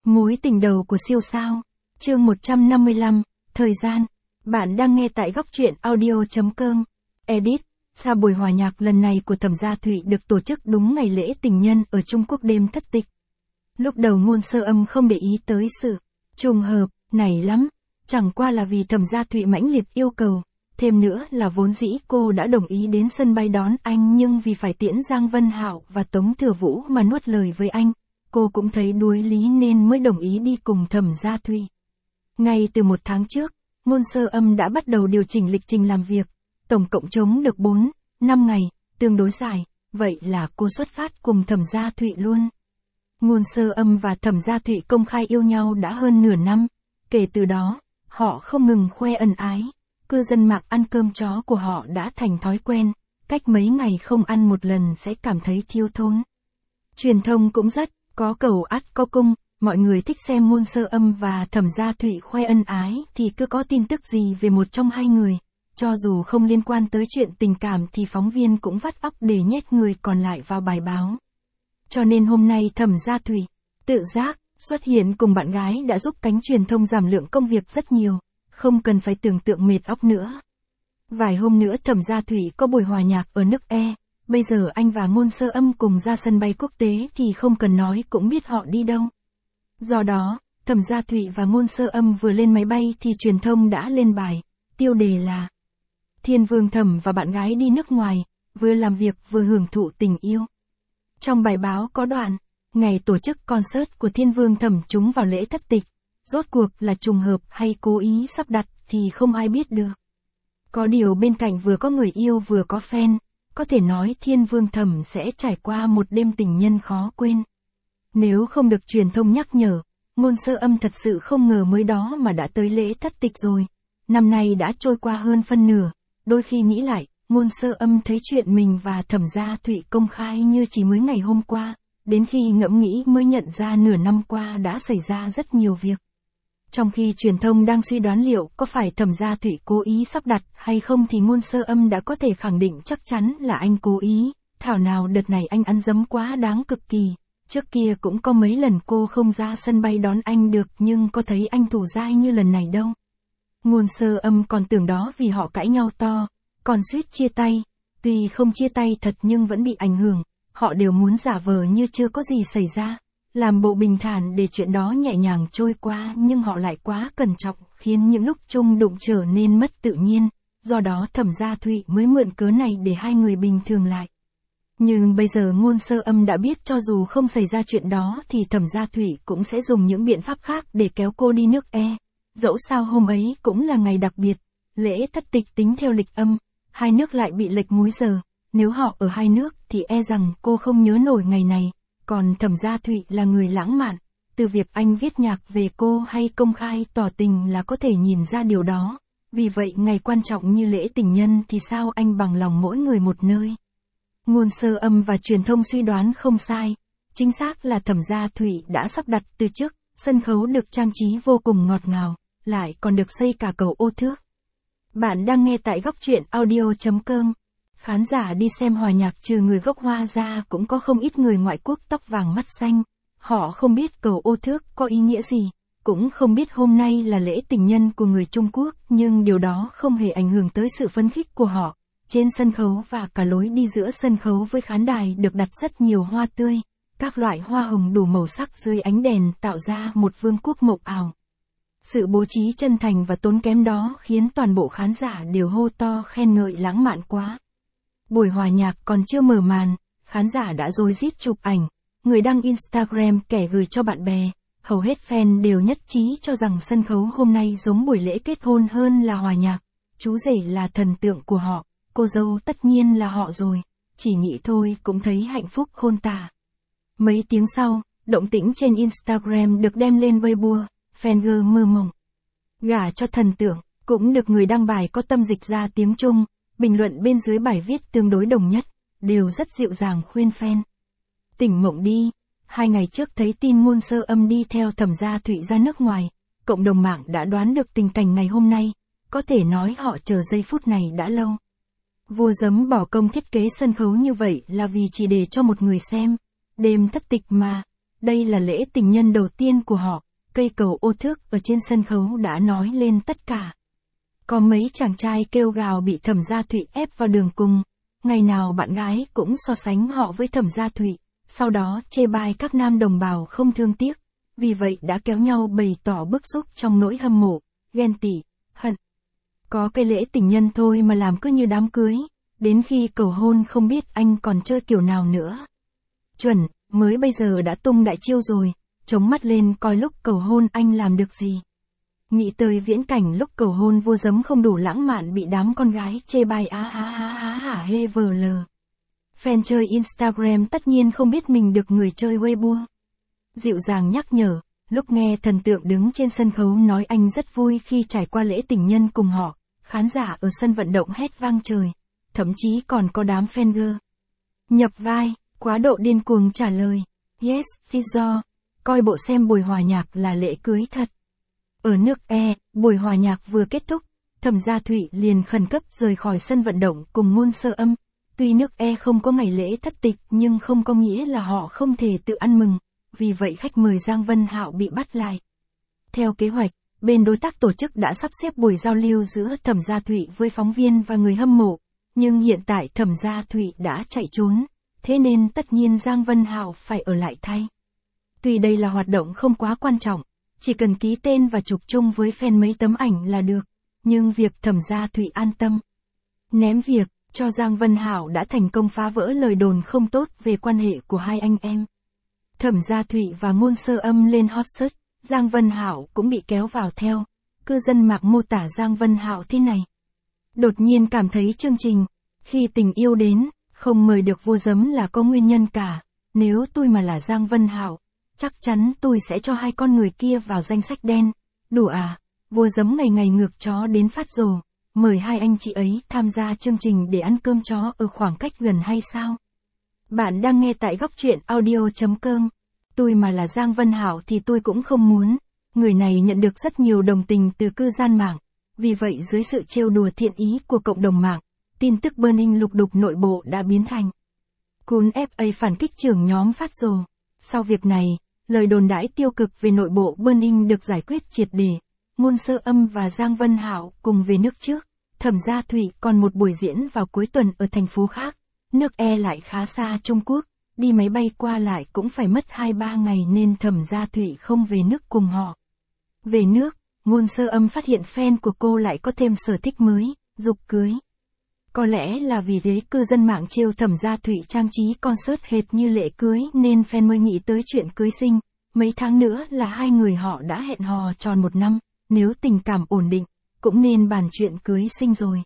Mối tình đầu của siêu sao. Chương 155, thời gian. Bạn đang nghe tại góc truyện audio.com. Edit. Sau buổi hòa nhạc lần này của Thẩm Gia Thụy được tổ chức đúng ngày lễ tình nhân ở Trung Quốc đêm thất tịch. Lúc đầu Ngôn Sơ Âm không để ý tới sự trùng hợp này lắm, chẳng qua là vì Thẩm Gia Thụy mãnh liệt yêu cầu. Thêm nữa là vốn dĩ cô đã đồng ý đến sân bay đón anh, nhưng vì phải tiễn Giang Vân Hạo và Tống Thừa Vũ mà nuốt lời với anh. Cô cũng thấy đuối lý nên mới đồng ý đi cùng Thẩm Gia Thụy. Ngay từ 1 tháng trước, Ngôn Sơ Âm đã bắt đầu điều chỉnh lịch trình làm việc, tổng cộng trống được 4-5 ngày, tương đối dài, vậy là cô xuất phát cùng Thẩm Gia Thụy luôn. Ngôn Sơ Âm và Thẩm Gia Thụy công khai yêu nhau đã hơn nửa năm, kể từ đó, họ không ngừng khoe ân ái, cư dân mạng ăn cơm chó của họ đã thành thói quen, cách mấy ngày không ăn một lần sẽ cảm thấy thiếu thốn. Truyền thông cũng rất có cầu ắt có cung, mọi người thích xem Ngôn Sơ Âm và Thẩm Gia Thụy khoe ân ái thì cứ có tin tức gì về một trong hai người, cho dù không liên quan tới chuyện tình cảm thì phóng viên cũng vắt óc để nhét người còn lại vào bài báo. Cho nên hôm nay Thẩm Gia Thụy tự giác xuất hiện cùng bạn gái đã giúp cánh truyền thông giảm lượng công việc rất nhiều, không cần phải tưởng tượng mệt óc nữa. Vài hôm nữa Thẩm Gia Thụy có buổi hòa nhạc ở nước E. Bây giờ anh và Ngôn Sơ Âm cùng ra sân bay quốc tế thì không cần nói cũng biết họ đi đâu. Do đó, Thẩm Gia Thụy và Ngôn Sơ Âm vừa lên máy bay thì truyền thông đã lên bài, tiêu đề là Thiên Vương Thẩm và bạn gái đi nước ngoài, vừa làm việc vừa hưởng thụ tình yêu. Trong bài báo có đoạn, ngày tổ chức concert của Thiên Vương Thẩm trúng vào lễ thất tịch, rốt cuộc là trùng hợp hay cố ý sắp đặt thì không ai biết được. Có điều bên cạnh vừa có người yêu vừa có fan, có thể nói Thiên Vương Thẩm sẽ trải qua một đêm tình nhân khó quên. Nếu không được truyền thông nhắc nhở, Ngôn Sơ Âm thật sự không ngờ mới đó mà đã tới lễ thất tịch rồi. Năm nay đã trôi qua hơn phân nửa, đôi khi nghĩ lại, Ngôn Sơ Âm thấy chuyện mình và Thẩm Gia Thụy công khai như chỉ mới ngày hôm qua, đến khi ngẫm nghĩ mới nhận ra nửa năm qua đã xảy ra rất nhiều việc. Trong khi truyền thông đang suy đoán liệu có phải Thẩm Gia Thụy cố ý sắp đặt hay không thì Ngôn Sơ Âm đã có thể khẳng định chắc chắn là anh cố ý, thảo nào đợt này anh ăn dấm quá đáng cực kỳ. Trước kia cũng có mấy lần cô không ra sân bay đón anh được nhưng có thấy anh thủ dai như lần này đâu. Ngôn Sơ Âm còn tưởng đó vì họ cãi nhau to, còn suýt chia tay. Tuy không chia tay thật nhưng vẫn bị ảnh hưởng, họ đều muốn giả vờ như chưa có gì xảy ra, làm bộ bình thản để chuyện đó nhẹ nhàng trôi qua, nhưng họ lại quá cẩn trọng khiến những lúc chung đụng trở nên mất tự nhiên, do đó Thẩm Gia Thụy mới mượn cớ này để hai người bình thường lại. Nhưng bây giờ Ngôn Sơ Âm đã biết cho dù không xảy ra chuyện đó thì Thẩm Gia Thụy cũng sẽ dùng những biện pháp khác để kéo cô đi nước E. Dẫu sao hôm ấy cũng là ngày đặc biệt, lễ thất tịch tính theo lịch âm, hai nước lại bị lệch múi giờ, nếu họ ở hai nước thì e rằng cô không nhớ nổi ngày này, còn Thẩm Gia Thụy là người lãng mạn, từ việc anh viết nhạc về cô hay công khai tỏ tình là có thể nhìn ra điều đó, vì vậy ngày quan trọng như lễ tình nhân thì sao anh bằng lòng mỗi người một nơi. Ngôn Sơ Âm và truyền thông suy đoán không sai, chính xác là Thẩm Gia Thụy đã sắp đặt từ trước, sân khấu được trang trí vô cùng ngọt ngào, lại còn được xây cả cầu ô thước. Bạn đang nghe tại góc truyện audio.com. Khán giả đi xem hòa nhạc trừ người gốc Hoa ra cũng có không ít người ngoại quốc tóc vàng mắt xanh. Họ không biết cầu ô thước có ý nghĩa gì, cũng không biết hôm nay là lễ tình nhân của người Trung Quốc, nhưng điều đó không hề ảnh hưởng tới sự phấn khích của họ. Trên sân khấu và cả lối đi giữa sân khấu với khán đài được đặt rất nhiều hoa tươi, các loại hoa hồng đủ màu sắc dưới ánh đèn tạo ra một vương quốc mộng ảo. Sự bố trí chân thành và tốn kém đó khiến toàn bộ khán giả đều hô to khen ngợi lãng mạn quá. Buổi hòa nhạc còn chưa mở màn, khán giả đã rối rít chụp ảnh, người đăng Instagram kẻ gửi cho bạn bè, hầu hết fan đều nhất trí cho rằng sân khấu hôm nay giống buổi lễ kết hôn hơn là hòa nhạc, chú rể là thần tượng của họ, cô dâu tất nhiên là họ rồi, chỉ nghĩ thôi cũng thấy hạnh phúc khôn tả. Mấy tiếng sau, động tĩnh trên Instagram được đem lên Weibo, fan mơ mộng. Gả cho thần tượng, cũng được người đăng bài có tâm dịch ra tiếng Trung. Bình luận bên dưới bài viết tương đối đồng nhất, đều rất dịu dàng khuyên fan. Tỉnh mộng đi, 2 ngày trước thấy tin Ngôn Sơ Âm đi theo Thẩm Gia Thụy ra nước ngoài, cộng đồng mạng đã đoán được tình cảnh ngày hôm nay, có thể nói họ chờ giây phút này đã lâu. Vua Giấm bỏ công thiết kế sân khấu như vậy là vì chỉ để cho một người xem, đêm thất tịch mà, đây là lễ tình nhân đầu tiên của họ, cây cầu ô thước ở trên sân khấu đã nói lên tất cả. Có mấy chàng trai kêu gào bị Thẩm Gia Thụy ép vào đường cùng, ngày nào bạn gái cũng so sánh họ với Thẩm Gia Thụy, sau đó chê bai các nam đồng bào không thương tiếc, vì vậy đã kéo nhau bày tỏ bức xúc trong nỗi hâm mộ, ghen tị, hận. Có cái lễ tình nhân thôi mà làm cứ như đám cưới, đến khi cầu hôn không biết anh còn chơi kiểu nào nữa. Chuẩn, mới bây giờ đã tung đại chiêu rồi, chống mắt lên coi lúc cầu hôn anh làm được gì. Nghĩ tới viễn cảnh lúc cầu hôn vô giấm không đủ lãng mạn bị đám con gái chê bai hả hê vờ lờ. Fan chơi Instagram tất nhiên không biết mình được người chơi Weibo dịu dàng nhắc nhở, lúc nghe thần tượng đứng trên sân khấu nói anh rất vui khi trải qua lễ tình nhân cùng họ, khán giả ở sân vận động hét vang trời, thậm chí còn có đám fan girl nhập vai, quá độ điên cuồng trả lời, yes, Tizo, coi bộ xem buổi hòa nhạc là lễ cưới thật. Ở nước E, buổi hòa nhạc vừa kết thúc, Thẩm Gia Thụy liền khẩn cấp rời khỏi sân vận động cùng Ngôn Sơ Âm. Tuy nước E không có ngày lễ thất tịch nhưng không có nghĩa là họ không thể tự ăn mừng, vì vậy khách mời Giang Vân Hạo bị bắt lại. Theo kế hoạch, bên đối tác tổ chức đã sắp xếp buổi giao lưu giữa Thẩm Gia Thụy với phóng viên và người hâm mộ, nhưng hiện tại Thẩm Gia Thụy đã chạy trốn, thế nên tất nhiên Giang Vân Hạo phải ở lại thay. Tuy đây là hoạt động không quá quan trọng, chỉ cần ký tên và chụp chung với fan mấy tấm ảnh là được, nhưng việc Thẩm Gia Thụy an tâm ném việc cho Giang Vân Hạo đã thành công phá vỡ lời đồn không tốt về quan hệ của hai anh em. Thẩm Gia Thụy và Ngôn Sơ Âm lên hot search, Giang Vân Hạo cũng bị kéo vào theo. Cư dân mạng mô tả Giang Vân Hạo thế này: đột nhiên cảm thấy chương trình Khi Tình Yêu Đến không mời được vô giấm là có nguyên nhân cả. Nếu tôi mà là Giang Vân Hạo, chắc chắn tôi sẽ cho hai con người kia vào danh sách đen. Đủ à, vô giấm ngày ngày ngược chó đến phát rồ, mời hai anh chị ấy tham gia chương trình để ăn cơm chó ở khoảng cách gần hay sao? Bạn đang nghe tại góc truyện audio.com. Tôi mà là Giang Vân Hạo thì tôi cũng không muốn. Người này nhận được rất nhiều đồng tình từ cư dân mạng. Vì vậy dưới sự trêu đùa thiện ý của cộng đồng mạng, tin tức burning lục đục nội bộ đã biến thành Cool FA phản kích trưởng nhóm phát rồ. Sau việc này, lời đồn đãi tiêu cực về nội bộ burning được giải quyết triệt để. Ngôn Sơ Âm và Giang Vân Hạo cùng về nước trước. Thẩm Gia Thụy còn một buổi diễn vào cuối tuần ở thành phố khác. Nước E lại khá xa Trung Quốc, đi máy bay qua lại cũng phải mất 2-3 ngày nên Thẩm Gia Thụy không về nước cùng họ. Về nước, Ngôn Sơ Âm phát hiện fan của cô lại có thêm sở thích mới, dục cưới. Có lẽ là vì thế cư dân mạng trêu Thẩm Gia Thụy trang trí concert hệt như lễ cưới nên fan mới nghĩ tới chuyện cưới sinh. Mấy tháng nữa là hai người họ đã hẹn hò tròn 1 năm, nếu tình cảm ổn định, cũng nên bàn chuyện cưới sinh rồi.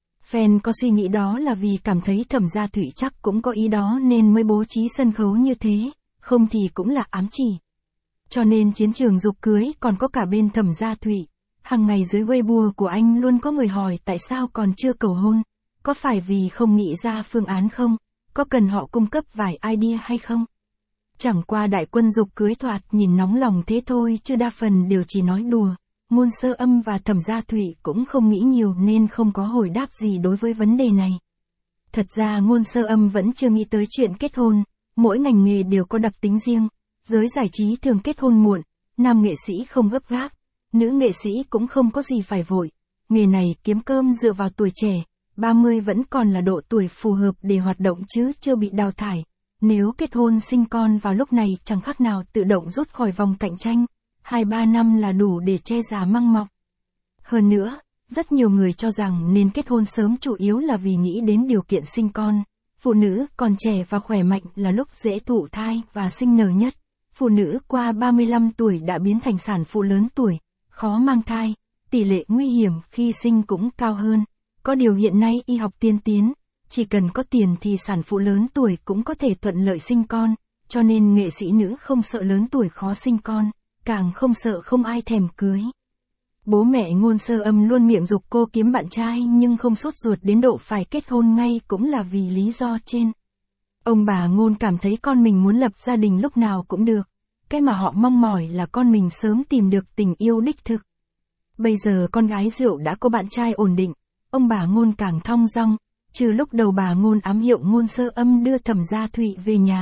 Fan có suy nghĩ đó là vì cảm thấy Thẩm Gia Thụy chắc cũng có ý đó nên mới bố trí sân khấu như thế, không thì cũng là ám chỉ. Cho nên chiến trường dục cưới còn có cả bên Thẩm Gia Thụy. Hàng ngày dưới Weibo của anh luôn có người hỏi tại sao còn chưa cầu hôn, có phải vì không nghĩ ra phương án không, có cần họ cung cấp vài idea hay không. Chẳng qua đại quân dục cưới thoạt nhìn nóng lòng thế thôi chứ đa phần đều chỉ nói đùa. Ngôn Sơ Âm và Thẩm Gia Thụy cũng không nghĩ nhiều nên không có hồi đáp gì đối với vấn đề này. Thật ra Ngôn Sơ Âm vẫn chưa nghĩ tới chuyện kết hôn, mỗi ngành nghề đều có đặc tính riêng, giới giải trí thường kết hôn muộn, nam nghệ sĩ không gấp gáp, nữ nghệ sĩ cũng không có gì phải vội, nghề này kiếm cơm dựa vào tuổi trẻ, 30 vẫn còn là độ tuổi phù hợp để hoạt động chứ chưa bị đào thải. Nếu kết hôn sinh con vào lúc này chẳng khác nào tự động rút khỏi vòng cạnh tranh. 2-3 năm là đủ để che già măng mọc. Hơn nữa, rất nhiều người cho rằng nên kết hôn sớm chủ yếu là vì nghĩ đến điều kiện sinh con. Phụ nữ còn trẻ và khỏe mạnh là lúc dễ thụ thai và sinh nở nhất. Phụ nữ qua 35 tuổi đã biến thành sản phụ lớn tuổi, khó mang thai, tỷ lệ nguy hiểm khi sinh cũng cao hơn. Có điều hiện nay y học tiên tiến, chỉ cần có tiền thì sản phụ lớn tuổi cũng có thể thuận lợi sinh con, cho nên nghệ sĩ nữ không sợ lớn tuổi khó sinh con, càng không sợ không ai thèm cưới. Bố mẹ Ngôn Sơ Âm luôn miệng giục cô kiếm bạn trai nhưng không sốt ruột đến độ phải kết hôn ngay cũng là vì lý do trên. Ông bà Ngôn cảm thấy con mình muốn lập gia đình lúc nào cũng được, cái mà họ mong mỏi là con mình sớm tìm được tình yêu đích thực. Bây giờ con gái Rượu đã có bạn trai ổn định, ông bà Ngôn càng thong dong, trừ lúc đầu bà Ngôn ám hiệu Ngôn Sơ Âm đưa Thẩm Gia Thụy về nhà,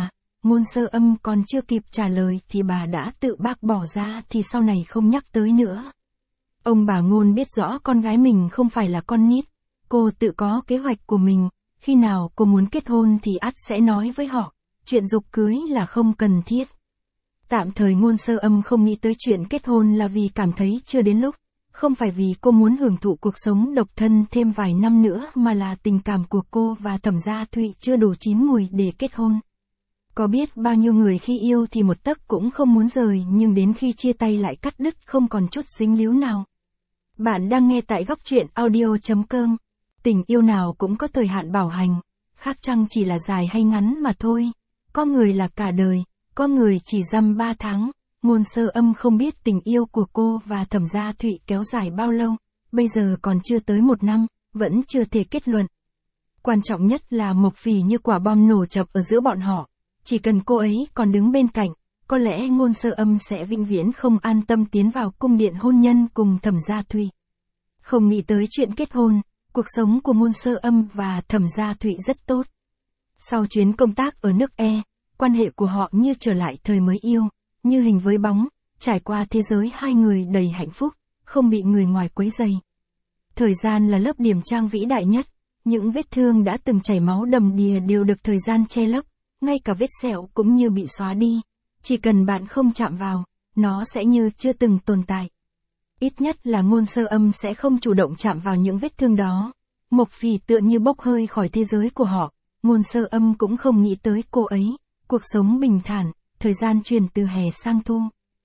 Ngôn Sơ Âm còn chưa kịp trả lời thì bà đã tự bác bỏ ra thì sau này không nhắc tới nữa. Ông bà Ngôn biết rõ con gái mình không phải là con nít, cô tự có kế hoạch của mình, khi nào cô muốn kết hôn thì ắt sẽ nói với họ, chuyện giục cưới là không cần thiết. Tạm thời Ngôn Sơ Âm không nghĩ tới chuyện kết hôn là vì cảm thấy chưa đến lúc, không phải vì cô muốn hưởng thụ cuộc sống độc thân thêm vài năm nữa mà là tình cảm của cô và Thẩm Gia Thụy chưa đủ chín mùi để kết hôn. Có biết bao nhiêu người khi yêu thì một tấc cũng không muốn rời nhưng đến khi chia tay lại cắt đứt không còn chút dính líu nào. Bạn đang nghe tại góc truyện audio.com. Tình yêu nào cũng có thời hạn bảo hành, khác chăng chỉ là dài hay ngắn mà thôi. Có người là cả đời, có người chỉ dăm 3 tháng. Ngôn Sơ Âm không biết tình yêu của cô và Thẩm Gia Thụy kéo dài bao lâu, bây giờ còn chưa tới 1 năm, vẫn chưa thể kết luận. Quan trọng nhất là Mộc Phỉ như quả bom nổ chập ở giữa bọn họ, chỉ cần cô ấy còn đứng bên cạnh, có lẽ Ngôn Sơ Âm sẽ vĩnh viễn không an tâm tiến vào cung điện hôn nhân cùng Thẩm Gia Thụy. Không nghĩ tới chuyện kết hôn, cuộc sống của Ngôn Sơ Âm và Thẩm Gia Thụy rất tốt. Sau chuyến công tác ở nước E, quan hệ của họ như trở lại thời mới yêu, như hình với bóng, trải qua thế giới hai người đầy hạnh phúc, không bị người ngoài quấy rầy. Thời gian là lớp điểm trang vĩ đại nhất, những vết thương đã từng chảy máu đầm đìa đều được thời gian che lấp, ngay cả vết sẹo cũng như bị xóa đi, chỉ cần bạn không chạm vào, nó sẽ như chưa từng tồn tại. Ít nhất là Ngôn Sơ Âm sẽ không chủ động chạm vào những vết thương đó. Mộc Phỉ tựa như bốc hơi khỏi thế giới của họ, Ngôn Sơ Âm cũng không nghĩ tới cô ấy, cuộc sống bình thản, thời gian chuyển từ hè sang thu.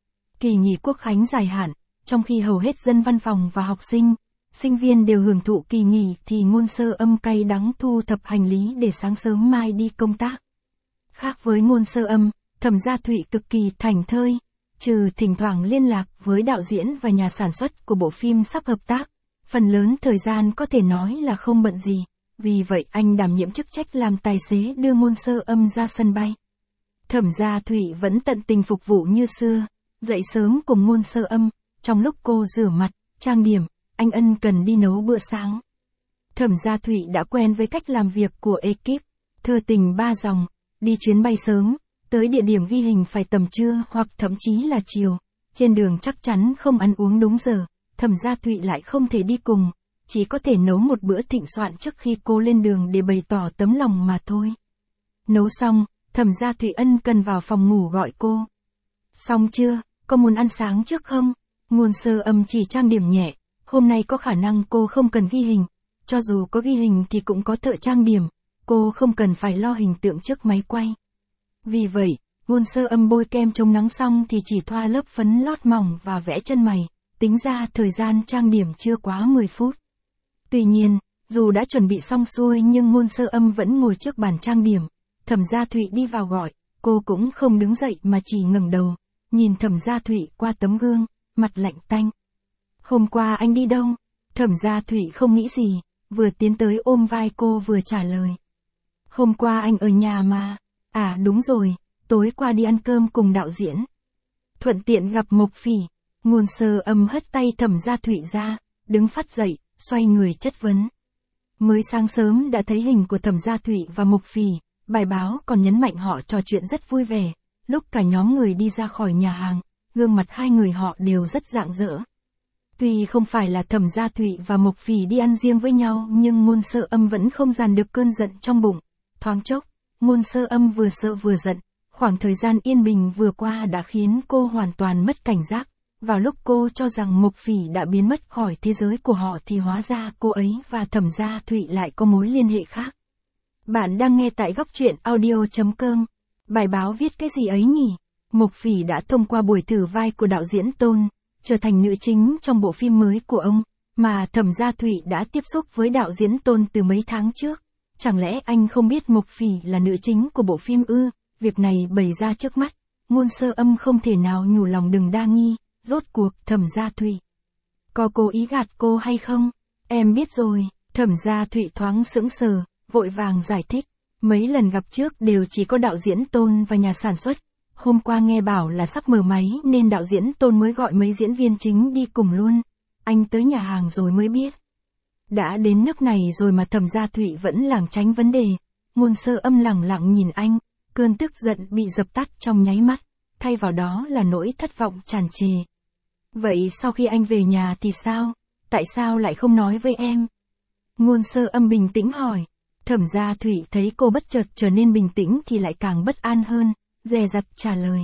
Kỳ nghỉ Quốc khánh dài hạn, trong khi hầu hết dân văn phòng và học sinh, sinh viên đều hưởng thụ kỳ nghỉ thì Ngôn Sơ Âm cay đắng thu thập hành lý để sáng sớm mai đi công tác. Khác với Ngôn Sơ Âm, Thẩm Gia Thụy cực kỳ thảnh thơi, trừ thỉnh thoảng liên lạc với đạo diễn và nhà sản xuất của bộ phim sắp hợp tác, phần lớn thời gian có thể nói là không bận gì, vì vậy anh đảm nhiệm chức trách làm tài xế đưa Ngôn Sơ Âm ra sân bay. Thẩm Gia Thụy vẫn tận tình phục vụ như xưa, dậy sớm cùng Ngôn Sơ Âm, trong lúc cô rửa mặt, trang điểm, anh ân cần đi nấu bữa sáng. Thẩm Gia Thụy đã quen với cách làm việc của ekip, thơ tình 3 dòng, đi chuyến bay sớm, tới địa điểm ghi hình phải tầm trưa hoặc thậm chí là chiều, trên đường chắc chắn không ăn uống đúng giờ, Thẩm Gia Thụy lại không thể đi cùng, chỉ có thể nấu một bữa thịnh soạn trước khi cô lên đường để bày tỏ tấm lòng mà thôi. Nấu xong, Thẩm Gia Thụy ân cần vào phòng ngủ gọi cô. Xong chưa, có muốn ăn sáng trước không? Ngôn Sơ Âm chỉ trang điểm nhẹ, hôm nay có khả năng cô không cần ghi hình, cho dù có ghi hình thì cũng có thợ trang điểm, cô không cần phải lo hình tượng trước máy quay. Vì vậy, Ngôn Sơ Âm bôi kem chống nắng xong thì chỉ thoa lớp phấn lót mỏng và vẽ chân mày, tính ra thời gian trang điểm chưa quá 10 phút. Tuy nhiên, dù đã chuẩn bị xong xuôi nhưng Ngôn Sơ Âm vẫn ngồi trước bàn trang điểm. Thẩm Gia Thụy đi vào gọi, cô cũng không đứng dậy mà chỉ ngẩng đầu, nhìn Thẩm Gia Thụy qua tấm gương, mặt lạnh tanh. Hôm qua anh đi đâu? Thẩm Gia Thụy không nghĩ gì, vừa tiến tới ôm vai cô vừa trả lời. Hôm qua anh ở nhà mà. À đúng rồi, tối qua đi ăn cơm cùng đạo diễn. Thuận tiện gặp Mộc Phỉ. Ngôn Sơ Âm hất tay Thẩm Gia Thụy ra, đứng phắt dậy, xoay người chất vấn. Mới sáng sớm đã thấy hình của Thẩm Gia Thụy và Mộc Phỉ, bài báo còn nhấn mạnh họ trò chuyện rất vui vẻ. Lúc cả nhóm người đi ra khỏi nhà hàng, gương mặt hai người họ đều rất rạng rỡ. Tuy không phải là Thẩm Gia Thụy và Mộc Phỉ đi ăn riêng với nhau nhưng Ngôn Sơ Âm vẫn không dàn được cơn giận trong bụng. Thoáng chốc, Ngôn Sơ Âm vừa sợ vừa giận, khoảng thời gian yên bình vừa qua đã khiến cô hoàn toàn mất cảnh giác. Vào lúc cô cho rằng Mộc Phỉ đã biến mất khỏi thế giới của họ thì hóa ra cô ấy và Thẩm Gia Thụy lại có mối liên hệ khác. Bạn đang nghe tại góc truyện audio.com. Bài báo viết cái gì ấy nhỉ? Mộc Phỉ đã thông qua buổi thử vai của đạo diễn Tôn, trở thành nữ chính trong bộ phim mới của ông, mà Thẩm Gia Thụy đã tiếp xúc với đạo diễn Tôn từ mấy tháng trước. Chẳng lẽ anh không biết Mộc Phỉ là nữ chính của bộ phim ư? Việc này bày ra trước mắt, Ngôn Sơ Âm không thể nào nhủ lòng đừng đa nghi, rốt cuộc Thẩm Gia Thụy có cố ý gạt cô hay không? Em biết rồi. Thẩm Gia Thụy thoáng sững sờ, vội vàng giải thích. Mấy lần gặp trước đều chỉ có đạo diễn Tôn và nhà sản xuất. Hôm qua nghe bảo là sắp mở máy nên đạo diễn Tôn mới gọi mấy diễn viên chính đi cùng luôn. Anh tới nhà hàng rồi mới biết. Đã đến nước này rồi mà Thẩm Gia Thụy vẫn lảng tránh vấn đề. Ngôn Sơ Âm lẳng lặng nhìn anh, Cơn tức giận bị dập tắt trong nháy mắt, thay vào đó là nỗi thất vọng tràn trề. Vậy sau khi anh về nhà thì sao? Tại sao lại không nói với em? Ngôn Sơ Âm bình tĩnh hỏi. Thẩm Gia Thụy thấy cô bất chợt trở nên bình tĩnh thì lại càng bất an hơn, dè dặt trả lời.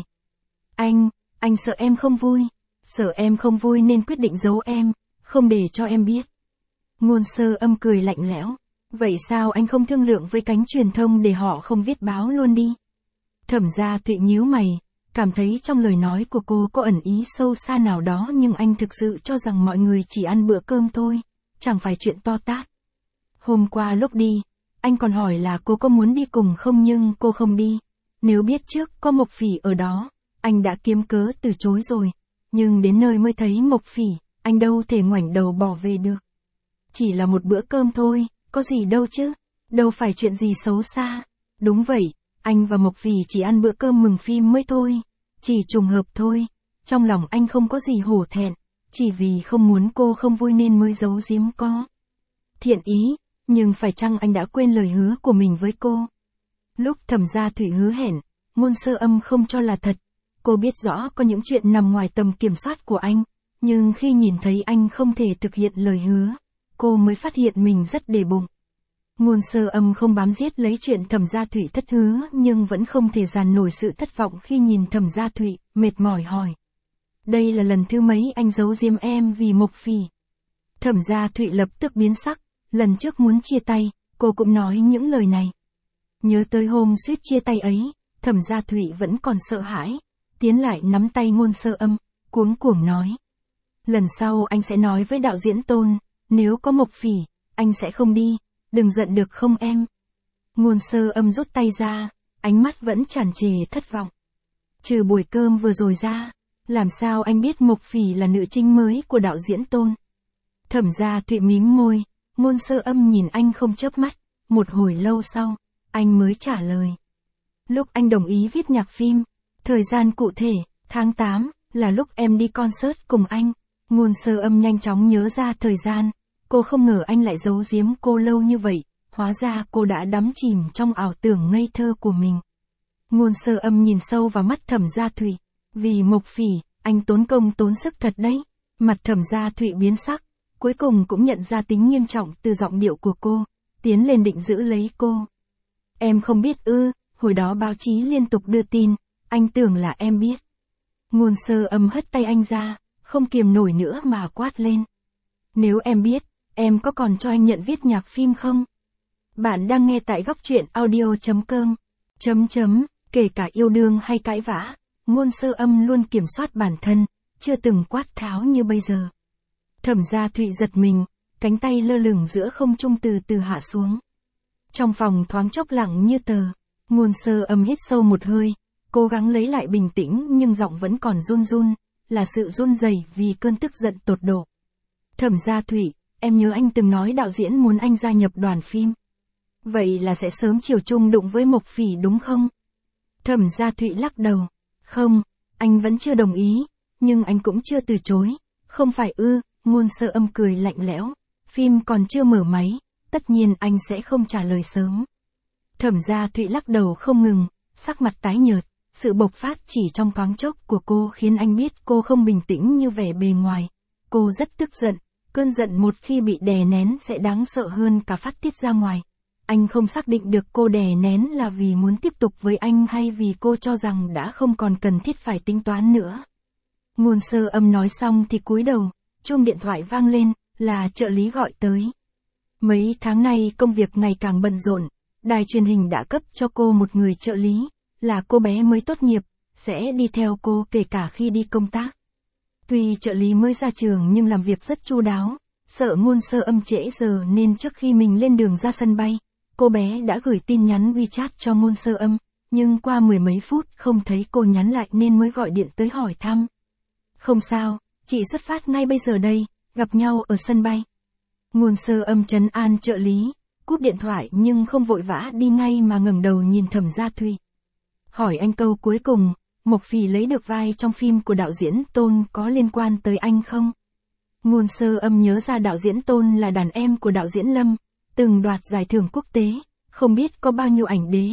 Anh sợ em không vui. Sợ em không vui nên quyết định giấu em, không để cho em biết. Ngôn Sơ Âm cười lạnh lẽo. Vậy sao anh không thương lượng với cánh truyền thông để họ không viết báo luôn đi? Thẩm Gia Thụy nhíu mày, cảm thấy trong lời nói của cô có ẩn ý sâu xa nào đó, nhưng anh thực sự cho rằng mọi người chỉ ăn bữa cơm thôi, chẳng phải chuyện to tát. Hôm qua lúc đi, anh còn hỏi là cô có muốn đi cùng không, nhưng cô không đi. Nếu biết trước có Mộc Phỉ ở đó, anh đã kiếm cớ từ chối rồi. Nhưng đến nơi mới thấy Mộc Phỉ, anh đâu thể ngoảnh đầu bỏ về được. Chỉ là một bữa cơm thôi, có gì đâu chứ, đâu phải chuyện gì xấu xa. Đúng vậy, anh và Mộc Phỉ chỉ ăn bữa cơm mừng phim mới thôi, chỉ trùng hợp thôi. Trong lòng anh không có gì hổ thẹn, chỉ vì không muốn cô không vui nên mới giấu giếm có thiện ý, nhưng phải chăng anh đã quên lời hứa của mình với cô? Lúc Thẩm Gia Thụy hứa hẹn, Ngôn Sơ Âm không cho là thật. Cô biết rõ có những chuyện nằm ngoài tầm kiểm soát của anh, nhưng khi nhìn thấy anh không thể thực hiện lời hứa, cô mới phát hiện mình rất để bụng. Ngôn Sơ Âm không bám giết lấy chuyện Thẩm Gia Thụy thất hứa, nhưng vẫn không thể dàn nổi sự thất vọng khi nhìn Thẩm Gia Thụy, mệt mỏi hỏi. Đây là lần thứ mấy anh giấu giếm em vì Mộc Phỉ? Thẩm Gia Thụy lập tức biến sắc, lần trước muốn chia tay, cô cũng nói những lời này. Nhớ tới hôm suýt chia tay ấy, Thẩm Gia Thụy vẫn còn sợ hãi, tiến lại nắm tay Ngôn Sơ Âm, cuống cuồng nói. Lần sau anh sẽ nói với đạo diễn Tôn, nếu có Mộc Phỉ, anh sẽ không đi, đừng giận được không em? Ngôn Sơ Âm rút tay ra, ánh mắt vẫn tràn trề thất vọng. Trừ buổi cơm vừa rồi ra, làm sao anh biết Mộc Phỉ là nữ chính mới của đạo diễn Tôn? Thẩm Gia Thụy mím môi, Ngôn Sơ Âm nhìn anh không chớp mắt, một hồi lâu sau, anh mới trả lời. Lúc anh đồng ý viết nhạc phim, thời gian cụ thể, tháng 8, là lúc em đi concert cùng anh. Ngôn Sơ Âm nhanh chóng nhớ ra thời gian, cô không ngờ anh lại giấu giếm cô lâu như vậy, hóa ra cô đã đắm chìm trong ảo tưởng ngây thơ của mình. Ngôn Sơ Âm nhìn sâu vào mắt Thẩm Gia Thụy, vì Mộc Phỉ, anh tốn công tốn sức thật đấy. Mặt Thẩm Gia Thụy biến sắc, cuối cùng cũng nhận ra tính nghiêm trọng từ giọng điệu của cô, tiến lên định giữ lấy cô. Em không biết ư? Hồi đó báo chí liên tục đưa tin, anh tưởng là em biết. Ngôn Sơ Âm hất tay anh ra, không kiềm nổi nữa mà quát lên. Nếu em biết, em có còn cho anh nhận viết nhạc phim không? Bạn đang nghe tại góc truyện audio.com. Kể cả yêu đương hay cãi vã, Ngôn Sơ Âm luôn kiểm soát bản thân, chưa từng quát tháo như bây giờ. Thẩm Gia Thụy giật mình, cánh tay lơ lửng giữa không trung từ từ hạ xuống. Trong phòng thoáng chốc lặng như tờ, Ngôn Sơ Âm hít sâu một hơi, cố gắng lấy lại bình tĩnh nhưng giọng vẫn còn run run, là sự run rẩy vì cơn tức giận tột độ. Thẩm Gia Thụy, em nhớ anh từng nói đạo diễn muốn anh gia nhập đoàn phim. Vậy là sẽ sớm chiều chung đụng với Mộc Phỉ đúng không? Thẩm Gia Thụy lắc đầu. Không, anh vẫn chưa đồng ý, nhưng anh cũng chưa từ chối. Không phải ư? Ngôn Sơ Âm cười lạnh lẽo. Phim còn chưa mở máy, tất nhiên anh sẽ không trả lời sớm. Thẩm Gia Thụy lắc đầu không ngừng, sắc mặt tái nhợt. Sự bộc phát chỉ trong thoáng chốc của cô khiến anh biết cô không bình tĩnh như vẻ bề ngoài. Cô rất tức giận, cơn giận một khi bị đè nén sẽ đáng sợ hơn cả phát tiết ra ngoài. Anh không xác định được cô đè nén là vì muốn tiếp tục với anh hay vì cô cho rằng đã không còn cần thiết phải tính toán nữa. Ngôn Sơ Âm nói xong thì cúi đầu, chuông điện thoại vang lên, là trợ lý gọi tới. Mấy tháng nay công việc ngày càng bận rộn, đài truyền hình đã cấp cho cô một người trợ lý, là cô bé mới tốt nghiệp, sẽ đi theo cô kể cả khi đi công tác. Tuy trợ lý mới ra trường nhưng làm việc rất chu đáo, sợ Ngôn Sơ Âm trễ giờ nên trước khi mình lên đường ra sân bay, cô bé đã gửi tin nhắn WeChat cho Ngôn Sơ Âm, nhưng qua mười mấy phút không thấy cô nhắn lại nên mới gọi điện tới hỏi thăm. Không sao, chị xuất phát ngay bây giờ đây, gặp nhau ở sân bay. Ngôn Sơ Âm trấn an trợ lý, cúp điện thoại nhưng không vội vã đi ngay mà ngẩng đầu nhìn Thẩm Gia Thụy. Hỏi anh câu cuối cùng, Mộc Phỉ lấy được vai trong phim của đạo diễn Tôn có liên quan tới anh không? Ngôn Sơ Âm nhớ ra đạo diễn Tôn là đàn em của đạo diễn Lâm, từng đoạt giải thưởng quốc tế, không biết có bao nhiêu ảnh đế,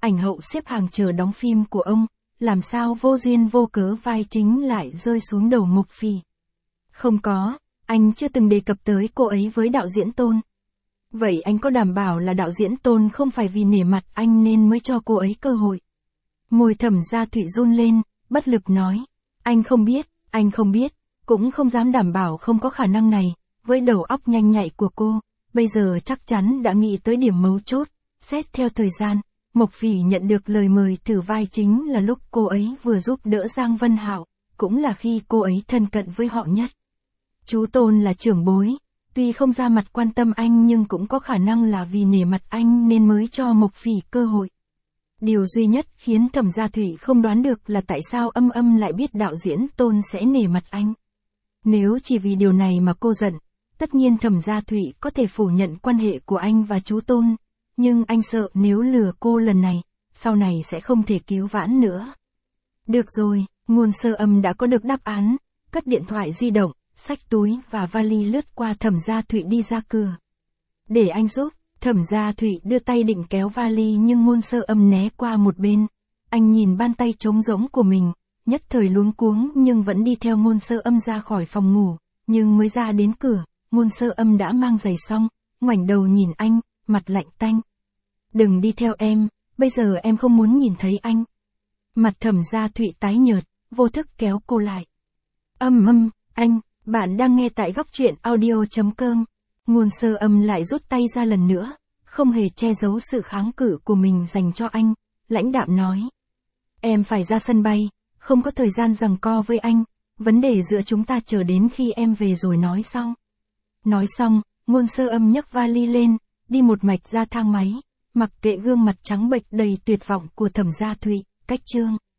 ảnh hậu xếp hàng chờ đóng phim của ông, làm sao vô duyên vô cớ vai chính lại rơi xuống đầu Mộc Phỉ. Không có, anh chưa từng đề cập tới cô ấy với đạo diễn Tôn. Vậy anh có đảm bảo là đạo diễn Tôn không phải vì nể mặt anh nên mới cho cô ấy cơ hội? Môi Thẩm Gia Thụy run lên, bất lực nói. Anh không biết, cũng không dám đảm bảo không có khả năng này, với đầu óc nhanh nhạy của cô, bây giờ chắc chắn đã nghĩ tới điểm mấu chốt, xét theo thời gian. Mộc Phỉ nhận được lời mời thử vai chính là lúc cô ấy vừa giúp đỡ Giang Vân Hạo, cũng là khi cô ấy thân cận với họ nhất. Chú Tôn là trưởng bối, tuy không ra mặt quan tâm anh nhưng cũng có khả năng là vì nể mặt anh nên mới cho Mộc Phỉ cơ hội. Điều duy nhất khiến Thẩm Gia Thụy không đoán được là tại sao Âm lại biết đạo diễn Tôn sẽ nể mặt anh. Nếu chỉ vì điều này mà cô giận, tất nhiên Thẩm Gia Thụy có thể phủ nhận quan hệ của anh và chú Tôn, nhưng anh sợ nếu lừa cô lần này, sau này sẽ không thể cứu vãn nữa. Được rồi, Ngôn Sơ Âm đã có được đáp án, cất điện thoại di động, xách túi và vali lướt qua Thẩm Gia Thụy đi ra cửa. Để anh giúp, Thẩm Gia Thụy đưa tay định kéo vali nhưng Ngôn Sơ Âm né qua một bên. Anh nhìn bàn tay trống rỗng của mình, nhất thời luống cuống nhưng vẫn đi theo Ngôn Sơ Âm ra khỏi phòng ngủ, nhưng mới ra đến cửa, Ngôn Sơ Âm đã mang giày xong, ngoảnh đầu nhìn anh, mặt lạnh tanh. Đừng đi theo em, bây giờ em không muốn nhìn thấy anh. Mặt Thẩm Gia Thụy tái nhợt, vô thức kéo cô lại. Anh, bạn đang nghe tại góc truyện audio.com. Ngôn Sơ Âm lại rút tay ra lần nữa, không hề che giấu sự kháng cự của mình dành cho anh, lãnh đạm nói. Em phải ra sân bay, không có thời gian giằng co với anh, vấn đề giữa chúng ta chờ đến khi em về rồi nói sau. Nói xong, Ngôn Sơ Âm nhấc vali lên, đi một mạch ra thang máy, mặc kệ gương mặt trắng bệch đầy tuyệt vọng của Thẩm Gia Thụy, cách chương.